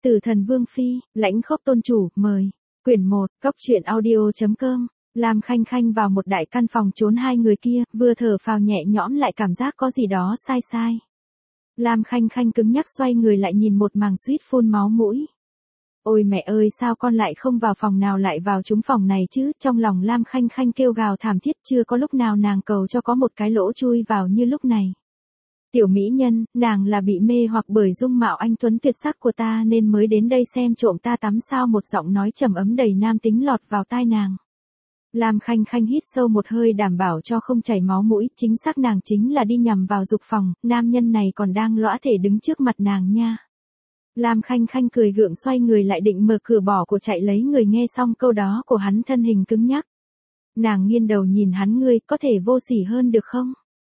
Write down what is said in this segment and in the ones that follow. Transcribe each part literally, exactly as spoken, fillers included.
Tử Thần Vương Phi, Lãnh Khốc Tôn Chủ, mời. Quyển một, Cóc Truyện Audio.com. Lam Khanh Khanh vào một đại căn phòng trốn hai người kia, vừa thở phào nhẹ nhõm lại cảm giác có gì đó sai sai. Lam Khanh Khanh cứng nhắc xoay người lại nhìn một màng suýt phun máu mũi. Ôi mẹ ơi, sao con lại không vào phòng nào lại vào trúng phòng này chứ? Trong lòng Lam Khanh Khanh kêu gào thảm thiết, chưa có lúc nào nàng cầu cho có một cái lỗ chui vào như lúc này. Tiểu mỹ nhân, nàng là bị mê hoặc bởi dung mạo anh tuấn tuyệt sắc của ta nên mới đến đây xem trộm ta tắm sao? Một giọng nói trầm ấm đầy nam tính lọt vào tai nàng. Lam Khanh Khanh hít sâu một hơi đảm bảo cho không chảy máu mũi, chính xác nàng chính là đi nhằm vào dục phòng, nam nhân này còn đang lõa thể đứng trước mặt nàng nha. Lam Khanh Khanh cười gượng xoay người lại định mở cửa bỏ của chạy lấy người, nghe xong câu đó của hắn thân hình cứng nhắc. Nàng nghiêng đầu nhìn hắn, ngươi có thể vô sỉ hơn được không?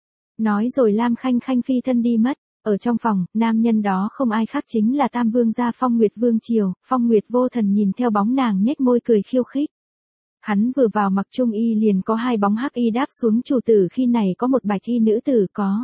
Nói rồi Lam Khanh Khanh phi thân đi mất. Ở trong phòng, nam nhân đó không ai khác chính là Tam Vương gia Phong Nguyệt Vương Triều. Phong Nguyệt Vô Thần nhìn theo bóng nàng nhếch môi cười khiêu khích. Hắn vừa vào mặc trung y liền có hai bóng hắc y đáp xuống, chủ tử khi này có một bạch y nữ tử có.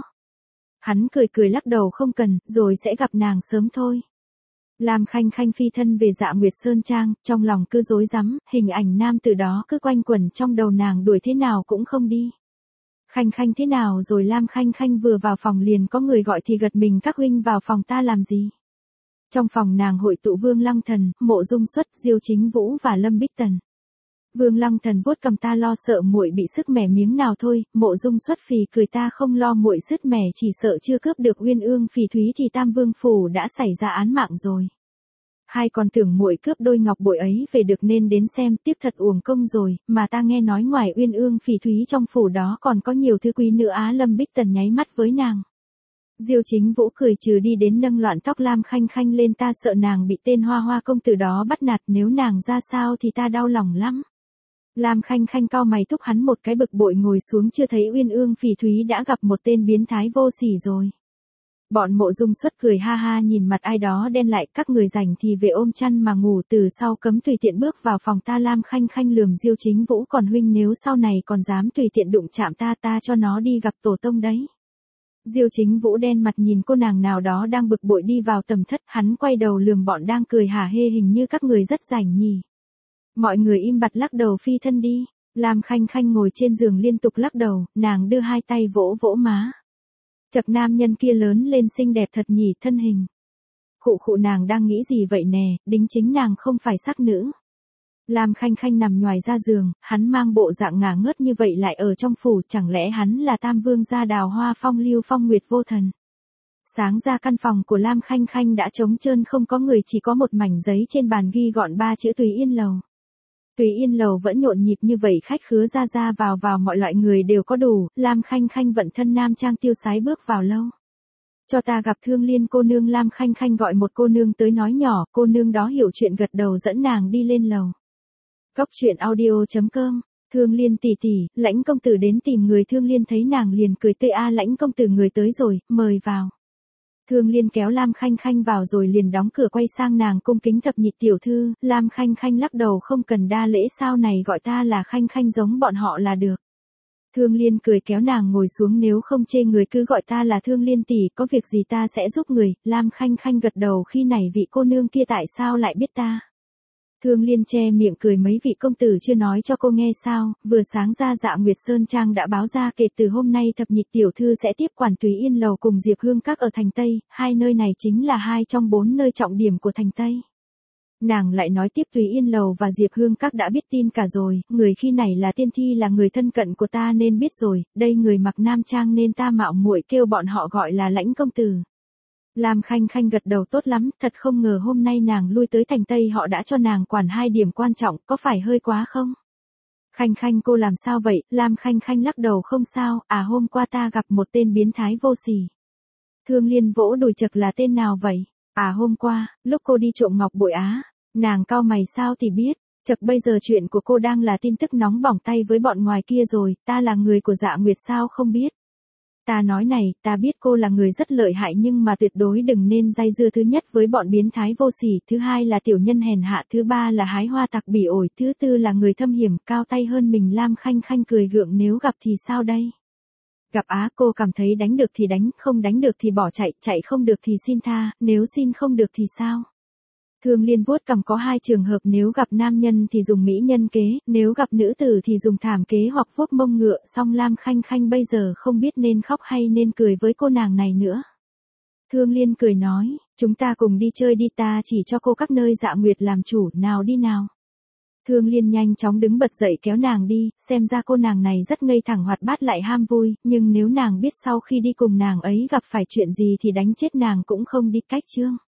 Hắn cười cười lắc đầu, không cần, rồi sẽ gặp nàng sớm thôi. Lam Khanh Khanh phi thân về Dạ Nguyệt Sơn Trang, trong lòng cứ rối rắm, hình ảnh nam tử đó cứ quanh quẩn trong đầu nàng, đuổi thế nào cũng không đi. Khanh Khanh thế nào rồi? Lam Khanh Khanh vừa vào phòng liền có người gọi thì gật mình, các huynh vào phòng ta làm gì? Trong phòng nàng hội tụ Vương Lăng Thần, Mộ Dung Xuất, Diêu Chính Vũ và Lâm Bích Tần. Vương Lăng Thần vuốt cầm, ta lo sợ muội bị sức mẻ miếng nào thôi. Mộ Dung Xuất phì cười, ta không lo muội sứt mẻ, chỉ sợ chưa cướp được Uyên Ương Phỉ Thúy thì Tam Vương phủ đã xảy ra án mạng rồi. Hai còn tưởng muội cướp đôi ngọc bội ấy về được nên đến xem, tiếc thật uổng công rồi, mà ta nghe nói ngoài Uyên Ương Phỉ Thúy trong phủ đó còn có nhiều thứ quý nữa á. Lâm Bích Tần nháy mắt với nàng. Diêu Chính Vũ cười trừ đi đến nâng loạn tóc Lam Khanh Khanh lên, ta sợ nàng bị tên Hoa Hoa công tử đó bắt nạt, nếu nàng ra sao thì ta đau lòng lắm. Lam Khanh Khanh cau mày thúc hắn một cái, bực bội ngồi xuống, chưa thấy Uyên Ương Phỉ Thúy đã gặp một tên biến thái vô sỉ rồi. Bọn Mộ Dung Xuất cười ha ha nhìn mặt ai đó đen lại, các người rảnh thì về ôm chăn mà ngủ, từ sau cấm tùy tiện bước vào phòng ta. Lam Khanh Khanh lườm Diêu Chính Vũ, còn huynh nếu sau này còn dám tùy tiện đụng chạm ta, ta cho nó đi gặp tổ tông đấy. Diêu Chính Vũ đen mặt nhìn cô nàng nào đó đang bực bội đi vào tầm thất, hắn quay đầu lườm bọn đang cười hả hê, hình như các người rất rảnh nhỉ. Mọi người im bặt lắc đầu phi thân đi. Lam Khanh Khanh ngồi trên giường liên tục lắc đầu, nàng đưa hai tay vỗ vỗ má. Chật, nam nhân kia lớn lên xinh đẹp thật nhỉ, thân hình. Khụ khụ, nàng đang nghĩ gì vậy nè, đính chính nàng không phải sắc nữ. Lam Khanh Khanh nằm nhoài ra giường, hắn mang bộ dạng ngả ngớt như vậy lại ở trong phủ, chẳng lẽ hắn là Tam Vương gia Đào Hoa Phong Lưu Phong Nguyệt Vô Thần? Sáng ra căn phòng của Lam Khanh Khanh đã trống trơn không có người, chỉ có một mảnh giấy trên bàn ghi gọn ba chữ Tùy Yên Lầu. Tùy Yên Lầu vẫn nhộn nhịp như vậy, khách khứa ra ra vào vào, mọi loại người đều có đủ. Lam Khanh Khanh vận thân nam trang tiêu sái bước vào lâu. Cho ta gặp Thương Liên cô nương. Lam Khanh Khanh gọi một cô nương tới nói nhỏ, cô nương đó hiểu chuyện gật đầu dẫn nàng đi lên lầu. Cóc Truyện Audio.com. Thương Liên tỷ tỷ, Lãnh công tử đến tìm người. Thương Liên thấy nàng liền cười tươi, a Lãnh công tử người tới rồi, mời vào. Thương Liên kéo Lam Khanh Khanh vào rồi liền đóng cửa, quay sang nàng cung kính, thập nhị tiểu thư. Lam Khanh Khanh lắc đầu, không cần đa lễ, sau này gọi ta là Khanh Khanh giống bọn họ là được. Thương Liên cười kéo nàng ngồi xuống, nếu không chê người cứ gọi ta là Thương Liên tỷ, có việc gì ta sẽ giúp người. Lam Khanh Khanh gật đầu, khi này vị cô nương kia tại sao lại biết ta? Thương Liên che miệng cười, mấy vị công tử chưa nói cho cô nghe sao? Vừa sáng ra Dạ Nguyệt Sơn Trang đã báo ra, kể từ hôm nay thập nhị tiểu thư sẽ tiếp quản Tùy Yên Lầu cùng Diệp Hương Các ở thành Tây, hai nơi này chính là hai trong bốn nơi trọng điểm của thành Tây. Nàng lại nói tiếp, Tùy Yên Lầu và Diệp Hương Các đã biết tin cả rồi, người khi này là Tiên Thi, là người thân cận của ta nên biết rồi, đây người mặc nam trang nên ta mạo muội kêu bọn họ gọi là Lãnh công tử. Lam Khanh Khanh gật đầu, tốt lắm, thật không ngờ hôm nay nàng lui tới thành Tây họ đã cho nàng quản hai điểm quan trọng, có phải hơi quá không? Khanh Khanh cô làm sao vậy? Lam Khanh Khanh lắc đầu, không sao, à hôm qua ta gặp một tên biến thái vô sỉ. Thương Liên vỗ đùi, chật là tên nào vậy? À hôm qua, lúc cô đi trộm ngọc bội á. Nàng cau mày, sao thì biết? Chật, bây giờ chuyện của cô đang là tin tức nóng bỏng tay với bọn ngoài kia rồi, ta là người của Dạ Nguyệt sao không biết? Ta nói này, ta biết cô là người rất lợi hại nhưng mà tuyệt đối đừng nên dây dưa, thứ nhất với bọn biến thái vô sỉ, thứ hai là tiểu nhân hèn hạ, thứ ba là hái hoa tặc bỉ ổi, thứ tư là người thâm hiểm, cao tay hơn mình. Lam Khanh Khanh cười gượng, nếu gặp thì sao đây? Gặp á, cô cảm thấy đánh được thì đánh, không đánh được thì bỏ chạy, chạy không được thì xin tha, nếu xin không được thì sao? Thương Liên vuốt cằm, có hai trường hợp, nếu gặp nam nhân thì dùng mỹ nhân kế, nếu gặp nữ tử thì dùng thảm kế hoặc vuốt mông ngựa. Song Lam Khanh Khanh bây giờ không biết nên khóc hay nên cười với cô nàng này nữa. Thương Liên cười nói, chúng ta cùng đi chơi đi, ta chỉ cho cô các nơi Dạ Nguyệt làm chủ, nào đi nào. Thương Liên nhanh chóng đứng bật dậy kéo nàng đi, xem ra cô nàng này rất ngây thẳng hoạt bát lại ham vui, nhưng nếu nàng biết sau khi đi cùng nàng ấy gặp phải chuyện gì thì đánh chết nàng cũng không đi cách chương.